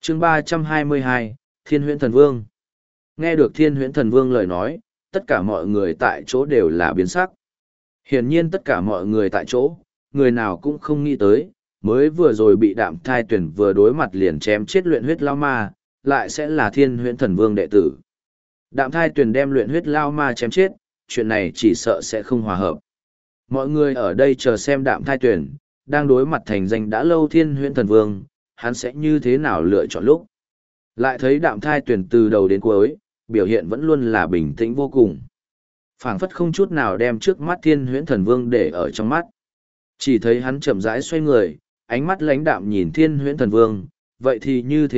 chương 322, Thiên Huyễn Thần Vương. Nghe được Thiên Huyễn Thần Vương lời nói, tất cả mọi người tại chỗ đều là biến sắc. Hiển nhiên tất cả mọi người tại chỗ, người nào cũng không nghĩ tới, mới vừa rồi bị Đạm Thai Tuyển vừa đối mặt liền chém chết luyện huyết lao ma, lại sẽ là Thiên Huyễn Thần Vương đệ tử. Đạm Thai Tuyển đem luyện huyết lao ma chém chết, chuyện này chỉ sợ sẽ không hòa hợp. Mọi người ở đây chờ xem Đạm Thai Tuyển, đang đối mặt thành danh đã lâu Thiên Huyễn Thần Vương, hắn sẽ như thế nào lựa chọn lúc. Lại thấy Đạm Thai Tuyển từ đầu đến cuối, biểu hiện vẫn luôn là bình tĩnh vô cùng. Phảng phất không chút nào đem trước mắt Thiên Huyễn Thần Vương để ở trong mắt. Chỉ thấy hắn chậm rãi xoay người, ánh mắt lãnh đạm nhìn Thiên Huyễn Thần Vương, vậy thì như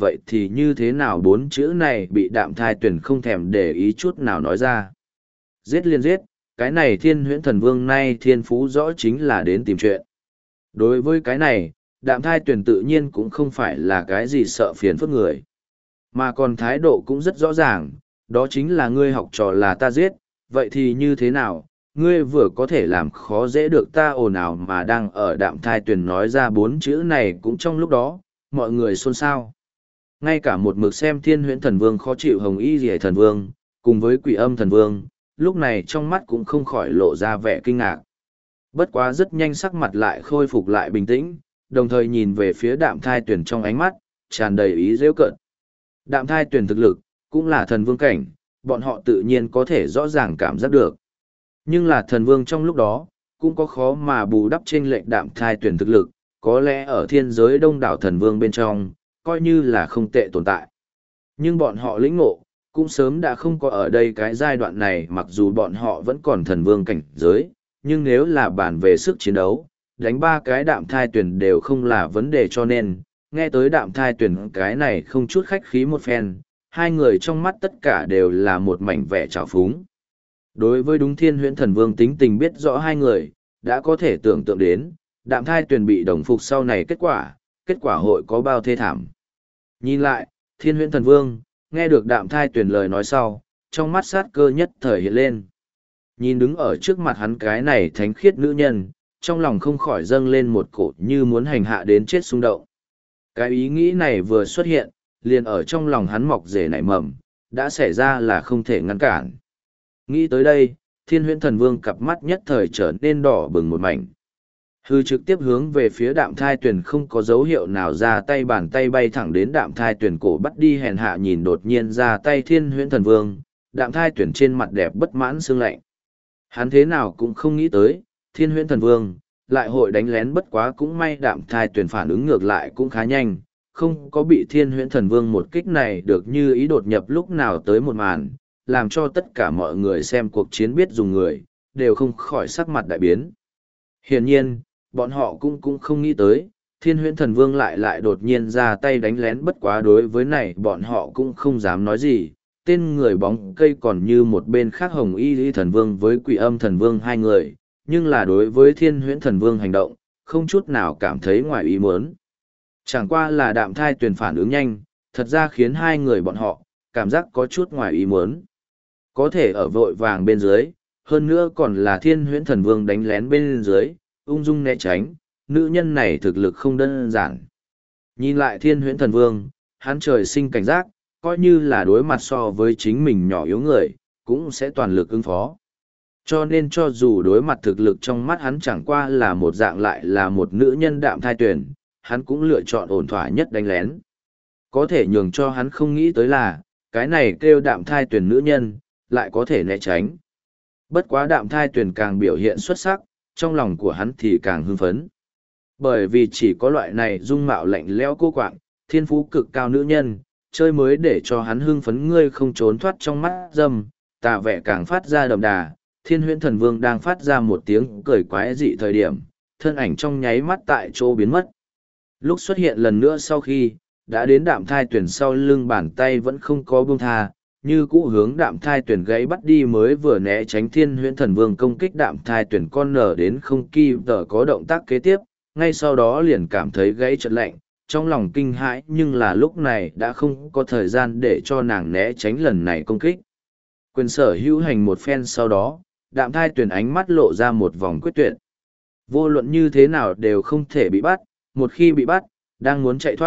thế nào bốn chữ này bị Đạm Thai Tuyển không thèm để ý chút nào nói ra. Giết liền giết, cái này Thiên Huyễn Thần Vương nay thiên phú rõ chính là đến tìm chuyện. Đối với cái này, Đạm Thai Tuyển tự nhiên cũng không phải là cái gì sợ phiền phức người. Mà còn thái độ cũng rất rõ ràng, đó chính là ngươi học trò là ta giết, vậy thì như thế nào, ngươi vừa có thể làm khó dễ được ta ồn ào mà đang ở Đạm Thai Tuyển nói ra bốn chữ này cũng trong lúc đó, mọi người xôn xao. Ngay cả một mực xem Thiên Huyễn Thần Vương khó chịu Hồng Y Liễu Thần Vương, cùng với Quỷ Âm Thần Vương, lúc này trong mắt cũng không khỏi lộ ra vẻ kinh ngạc. Bất quá rất nhanh sắc mặt lại khôi phục lại bình tĩnh, đồng thời nhìn về phía Đạm Thai Tuyển trong ánh mắt, tràn đầy ý giễu cợt. Đạm Thai Tuyển thực lực, cũng là thần vương cảnh, bọn họ tự nhiên có thể rõ ràng cảm giác được. Nhưng là thần vương trong lúc đó, cũng có khó mà bù đắp chênh lệch Đạm Thai Tuyển thực lực, có lẽ ở thiên giới đông đảo thần vương bên trong, coi như là không tệ tồn tại. Nhưng bọn họ lĩnh ngộ, cũng sớm đã không có ở đây cái giai đoạn này, mặc dù bọn họ vẫn còn thần vương cảnh giới, nhưng nếu là bàn về sức chiến đấu, đánh ba cái Đạm Thai Tuyển đều không là vấn đề, cho nên nghe tới Đạm Thai Tuyển cái này không chút khách khí một phen, hai người trong mắt tất cả đều là một mảnh vẻ trào phúng. Đối với đúng Thiên Huyễn Thần Vương tính tình biết rõ hai người, đã có thể tưởng tượng đến, Đạm Thai Tuyển bị đồng phục sau này kết quả hội có bao thê thảm. Nhìn lại, Thiên Huyễn Thần Vương, nghe được Đạm Thai Tuyển lời nói sau, trong mắt sát cơ nhất thời hiện lên. Nhìn đứng ở trước mặt hắn cái này thánh khiết nữ nhân, trong lòng không khỏi dâng lên một cổ như muốn hành hạ đến chết xung động. Cái ý nghĩ này vừa xuất hiện, liền ở trong lòng hắn mọc rể nảy mầm, đã xảy ra là không thể ngăn cản. Nghĩ tới đây, Thiên Huyễn Thần Vương cặp mắt nhất thời trở nên đỏ bừng một mảnh. Hư trực tiếp hướng về phía Đạm Thai Tuyển không có dấu hiệu nào ra tay, bàn tay bay thẳng đến Đạm Thai Tuyển cổ bắt đi, hèn hạ nhìn đột nhiên ra tay Thiên Huyễn Thần Vương, Đạm Thai Tuyển trên mặt đẹp bất mãn sương lạnh. Hắn thế nào cũng không nghĩ tới, Thiên Huyễn Thần Vương lại hội đánh lén, bất quá cũng may Đạm Thai Tuyển phản ứng ngược lại cũng khá nhanh, không có bị Thiên Huyễn Thần Vương một kích này được như ý đột nhập lúc nào tới một màn, làm cho tất cả mọi người xem cuộc chiến biết dùng người, đều không khỏi sắc mặt đại biến. Hiển nhiên, bọn họ cũng không nghĩ tới, Thiên Huyễn Thần Vương lại đột nhiên ra tay đánh lén, bất quá đối với này bọn họ cũng không dám nói gì. Tên người bóng cây còn như một bên khác Hồng Y Liễu Thần Vương với Quỷ Âm Thần Vương hai người, nhưng là đối với Thiên Huyễn Thần Vương hành động, không chút nào cảm thấy ngoài ý muốn. Chẳng qua là Đạm Thai Tuyển phản ứng nhanh, thật ra khiến hai người bọn họ cảm giác có chút ngoài ý muốn. Có thể ở vội vàng bên dưới, hơn nữa còn là Thiên Huyễn Thần Vương đánh lén bên dưới, ung dung né tránh, nữ nhân này thực lực không đơn giản. Nhìn lại Thiên Huyễn Thần Vương, hắn trời sinh cảnh giác, coi như là đối mặt so với chính mình nhỏ yếu người, cũng sẽ toàn lực ứng phó. Cho nên cho dù đối mặt thực lực trong mắt hắn chẳng qua là một dạng lại là một nữ nhân Đạm Thai Tuyển, hắn cũng lựa chọn ổn thỏa nhất đánh lén. Có thể nhường cho hắn không nghĩ tới là, cái này kêu Đạm Thai Tuyển nữ nhân, lại có thể né tránh. Bất quá Đạm Thai Tuyển càng biểu hiện xuất sắc, trong lòng của hắn thì càng hưng phấn. Bởi vì chỉ có loại này dung mạo lạnh lẽo cô quạng, thiên phú cực cao nữ nhân, chơi mới để cho hắn hưng phấn, ngươi không trốn thoát trong mắt dâm, tà vẻ càng phát ra đậm đà. Thiên Huyễn Thần Vương đang phát ra một tiếng cười quái dị thời điểm, thân ảnh trong nháy mắt tại chỗ biến mất. Lúc xuất hiện lần nữa sau khi, đã đến Đạm Thai Tuyển sau lưng, bàn tay vẫn không có buông tha, như cũ hướng Đạm Thai Tuyển gáy bắt đi, mới vừa né tránh Thiên Huyễn Thần Vương công kích, Đạm Thai Tuyển con nở đến không kịp tờ có động tác kế tiếp, ngay sau đó liền cảm thấy gáy chợt lạnh, trong lòng kinh hãi, nhưng là lúc này đã không có thời gian để cho nàng né tránh lần này công kích. Quyền sở hữu hành một phen sau đó, Đạm Thai Tuyển ánh mắt lộ ra một vòng quyết tuyệt. Vô luận như thế nào đều không thể bị bắt, một khi bị bắt, đang muốn chạy thoát,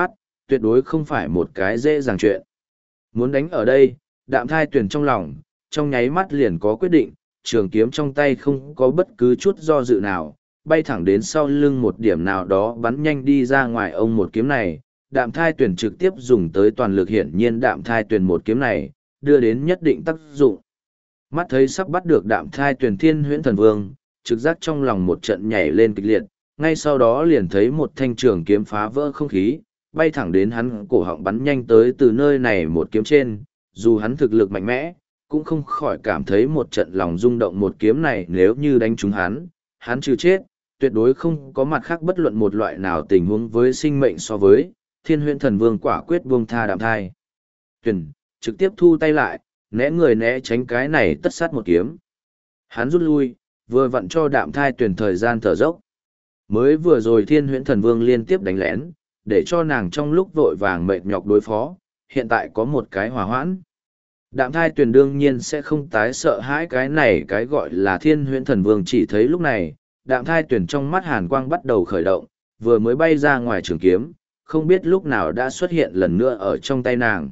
tuyệt đối không phải một cái dễ dàng chuyện. Muốn đánh ở đây, Đạm Thai Tuyền trong lòng, trong nháy mắt liền có quyết định, trường kiếm trong tay không có bất cứ chút do dự nào, bay thẳng đến sau lưng một điểm nào đó bắn nhanh đi ra ngoài ông một kiếm này. Đạm Thai Tuyền trực tiếp dùng tới toàn lực, hiển nhiên Đạm Thai Tuyền một kiếm này, đưa đến nhất định tác dụng. Mắt thấy sắp bắt được Đạm Thai Tuyền, Thiên Huyễn Thần Vương, trực giác trong lòng một trận nhảy lên kịch liệt, ngay sau đó liền thấy một thanh trường kiếm phá vỡ không khí, bay thẳng đến hắn cổ họng bắn nhanh tới từ nơi này một kiếm trên, dù hắn thực lực mạnh mẽ, cũng không khỏi cảm thấy một trận lòng rung động. Một kiếm này nếu như đánh trúng hắn trừ chết, tuyệt đối không có mặt khác bất luận một loại nào tình huống với sinh mệnh. So với Thiên Huyễn Thần Vương quả quyết buông tha Đạm Thai Tuyền, trực tiếp thu tay lại, né người né tránh cái này tất sát một kiếm. Hắn rút lui, vừa vặn cho Đạm Thai Tuyền thời gian thở dốc. Mới vừa rồi Thiên Huyễn Thần Vương liên tiếp đánh lén, để cho nàng trong lúc vội vàng mệt nhọc đối phó, hiện tại có một cái hòa hoãn. Đạm Thai Tuyền đương nhiên sẽ không tái sợ hãi cái này cái gọi là Thiên Huyễn Thần Vương. Chỉ thấy lúc này, Đạm Thai Tuyền trong mắt hàn quang bắt đầu khởi động, vừa mới bay ra ngoài trường kiếm, không biết lúc nào đã xuất hiện lần nữa ở trong tay nàng.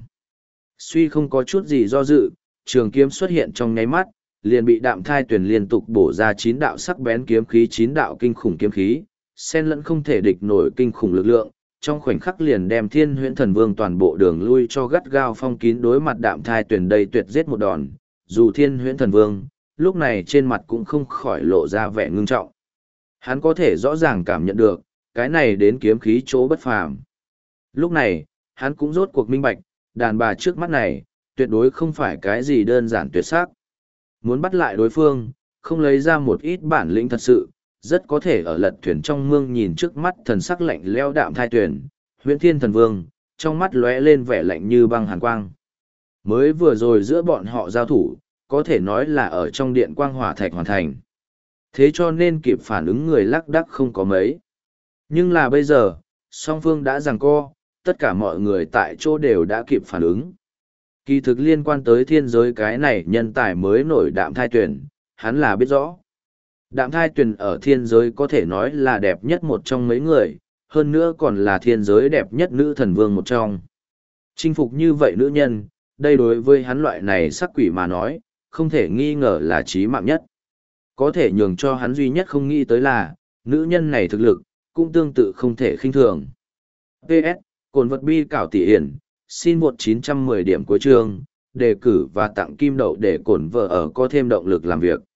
Suy không có chút gì do dự, trường kiếm xuất hiện trong nháy mắt, liền bị Đạm Thai Tuyền liên tục bổ ra 9 đạo sắc bén kiếm khí, 9 đạo kinh khủng kiếm khí, xen lẫn không thể địch nổi kinh khủng lực lượng, trong khoảnh khắc liền đem Thiên Huyễn Thần Vương toàn bộ đường lui cho gắt gao phong kín. Đối mặt Đạm Thai Tuyền đây tuyệt giết một đòn, dù Thiên Huyễn Thần Vương lúc này trên mặt cũng không khỏi lộ ra vẻ ngưng trọng. Hắn có thể rõ ràng cảm nhận được, cái này đến kiếm khí chỗ bất phàm. Lúc này, hắn cũng rốt cuộc minh bạch, đàn bà trước mắt này, tuyệt đối không phải cái gì đơn giản tuyệt sắc. Muốn bắt lại đối phương, không lấy ra một ít bản lĩnh thật sự, rất có thể ở lật thuyền trong mương nhìn trước mắt thần sắc lạnh lẽo Đạm Thai Tuyền, Huyễn Thiên Thần Vương, trong mắt lóe lên vẻ lạnh như băng hàn quang. Mới vừa rồi giữa bọn họ giao thủ, có thể nói là ở trong điện quang hỏa thạch hoàn thành. Thế cho nên kịp phản ứng người lác đác không có mấy. Nhưng là bây giờ, song phương đã giằng co, tất cả mọi người tại chỗ đều đã kịp phản ứng. Kỳ thực liên quan tới thiên giới cái này nhân tài mới nổi Đạm Thai Tuyền, hắn là biết rõ. Đạm Thai Tuyền ở thiên giới có thể nói là đẹp nhất một trong mấy người, hơn nữa còn là thiên giới đẹp nhất nữ thần vương một trong. Chinh phục như vậy nữ nhân, đây đối với hắn loại này sắc quỷ mà nói, không thể nghi ngờ là chí mạng nhất. Có thể nhường cho hắn duy nhất không nghĩ tới là, nữ nhân này thực lực, cũng tương tự không thể khinh thường. PS, cồn vật bi cảo tỷ hiển, xin 1910 điểm cuối chương, đề cử và tặng kim đậu để cổn vợ ở có thêm động lực làm việc.